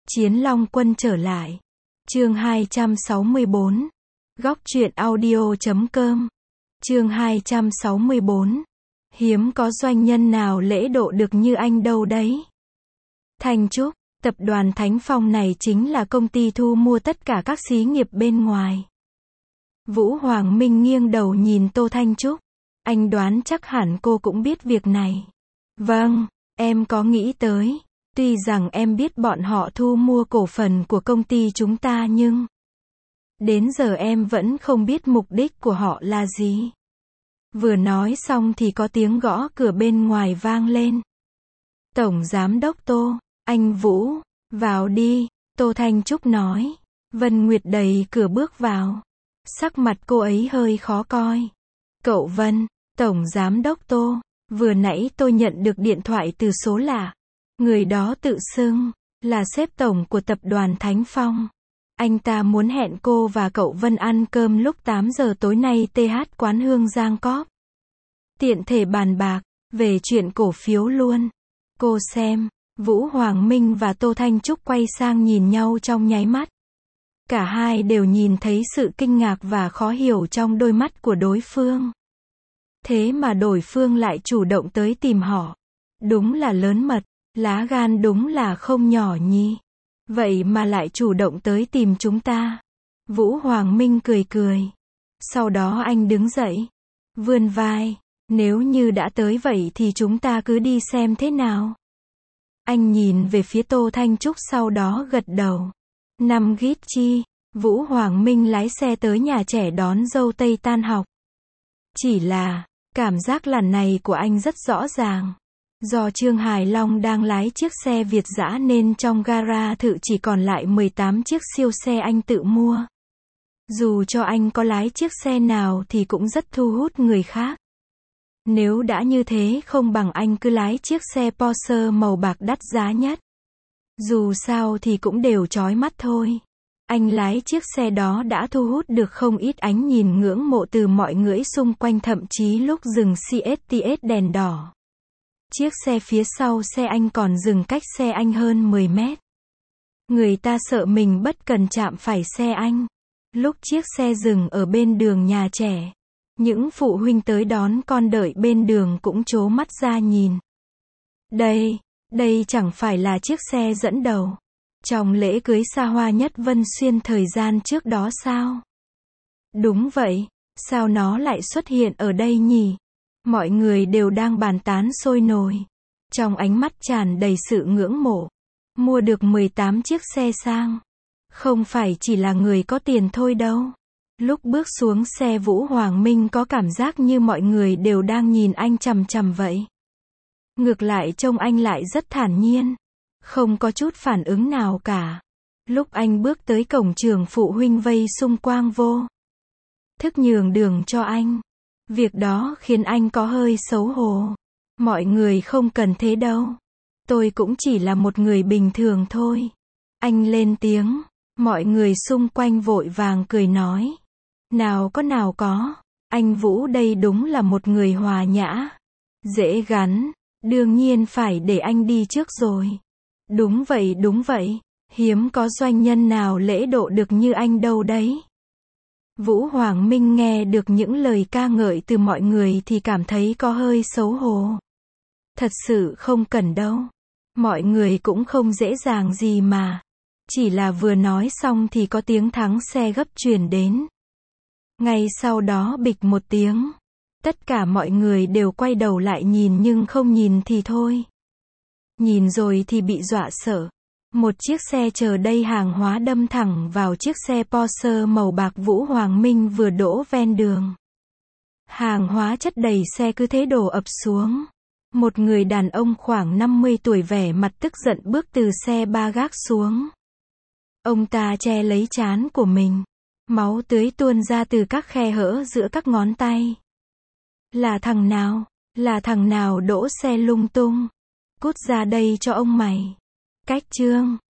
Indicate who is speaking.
Speaker 1: Chiến Long Quân trở lại. Chương 264. Góc truyện audio.com. Chương 264. Hiếm có doanh nhân nào lễ độ được như anh đâu đấy. Thanh Trúc, tập đoàn Thánh Phong này chính là công ty thu mua tất cả các xí nghiệp bên ngoài. Vũ Hoàng Minh nghiêng đầu nhìn Tô Thanh Trúc. Anh đoán chắc hẳn cô cũng biết việc này. Vâng, em có nghĩ tới. Tuy rằng em biết bọn họ thu mua cổ phần của công ty chúng ta nhưng đến giờ em vẫn không biết mục đích của họ là gì. Vừa nói xong thì có tiếng gõ cửa bên ngoài vang lên. Tổng Giám đốc Tô, anh Vũ, vào đi, Tô Thanh Trúc nói. Vân Nguyệt đẩy cửa bước vào. Sắc mặt cô ấy hơi khó coi. Cậu Vân, Tổng Giám đốc Tô, vừa nãy tôi nhận được điện thoại từ số lạ. Người đó tự xưng là sếp tổng của tập đoàn Thánh Phong. Anh ta muốn hẹn cô và cậu Vân ăn cơm lúc 8 giờ tối nay TH quán Hương Giang Cóp. Tiện thể bàn bạc về chuyện cổ phiếu luôn. Cô xem, Vũ Hoàng Minh và Tô Thanh Trúc quay sang nhìn nhau trong nháy mắt. Cả hai đều nhìn thấy sự kinh ngạc và khó hiểu trong đôi mắt của đối phương. Thế mà đối phương lại chủ động tới tìm họ. Đúng là lớn mật, lá gan đúng là không nhỏ nhỉ. Vậy mà lại chủ động tới tìm chúng ta. Vũ Hoàng Minh cười cười. Sau đó anh đứng dậy, vươn vai. Nếu như đã tới vậy thì chúng ta cứ đi xem thế nào. Anh nhìn về phía Tô Thanh Trúc sau đó gật đầu. Năm Gít Chi, Vũ Hoàng Minh lái xe tới nhà trẻ đón dâu tây tan học. Chỉ là, cảm giác lần này của anh rất rõ ràng. Do Trương Hải Long đang lái chiếc xe Việt dã nên trong gara thự chỉ còn lại 18 chiếc siêu xe anh tự mua. Dù cho anh có lái chiếc xe nào thì cũng rất thu hút người khác. Nếu đã như thế không bằng anh cứ lái chiếc xe Porsche màu bạc đắt giá nhất. Dù sao thì cũng đều chói mắt thôi. Anh lái chiếc xe đó đã thu hút được không ít ánh nhìn ngưỡng mộ từ mọi người xung quanh, thậm chí lúc dừng CSTS đèn đỏ. Chiếc xe phía sau xe anh còn dừng cách xe anh hơn 10 mét. Người ta sợ mình bất cần chạm phải xe anh. Lúc chiếc xe dừng ở bên đường nhà trẻ, những phụ huynh tới đón con đợi bên đường cũng trố mắt ra nhìn. Đây chẳng phải là chiếc xe dẫn đầu trong lễ cưới xa hoa nhất Vân Xuyên thời gian trước đó sao? Đúng vậy, sao nó lại xuất hiện ở đây nhỉ? Mọi người đều đang bàn tán sôi nổi. Trong ánh mắt tràn đầy sự ngưỡng mộ. Mua được 18 chiếc xe sang. Không phải chỉ là người có tiền thôi đâu. Lúc bước xuống xe Vũ Hoàng Minh có cảm giác như mọi người đều đang nhìn anh chằm chằm vậy. Ngược lại trông anh lại rất thản nhiên. Không có chút phản ứng nào cả. Lúc anh bước tới cổng trường phụ huynh vây xung quanh vô thức nhường đường cho anh. Việc đó khiến anh có hơi xấu hổ. Mọi người không cần thế đâu. Tôi cũng chỉ là một người bình thường thôi. Anh lên tiếng. Mọi người xung quanh vội vàng cười nói. Nào có. Anh Vũ đây đúng là một người hòa nhã. Dễ gắn. Đương nhiên phải để anh đi trước rồi. Đúng vậy. Hiếm có doanh nhân nào lễ độ được như anh đâu đấy. Vũ Hoàng Minh nghe được những lời ca ngợi từ mọi người thì cảm thấy có hơi xấu hổ. Thật sự không cần đâu. Mọi người cũng không dễ dàng gì mà. Chỉ là vừa nói xong thì có tiếng thắng xe gấp truyền đến. Ngay sau đó bịch một tiếng. Tất cả mọi người đều quay đầu lại nhìn nhưng không nhìn thì thôi. Nhìn rồi thì bị dọa sợ. Một chiếc xe chờ đầy hàng hóa đâm thẳng vào chiếc xe Porsche màu bạc Vũ Hoàng Minh vừa đỗ ven đường. Hàng hóa chất đầy xe cứ thế đổ ập xuống. Một người đàn ông khoảng 50 tuổi vẻ mặt tức giận bước từ xe ba gác xuống. Ông ta che lấy trán của mình. Máu tươi tuôn ra từ các khe hở giữa các ngón tay. Là thằng nào đỗ xe lung tung. Cút ra đây cho ông mày. Cách chương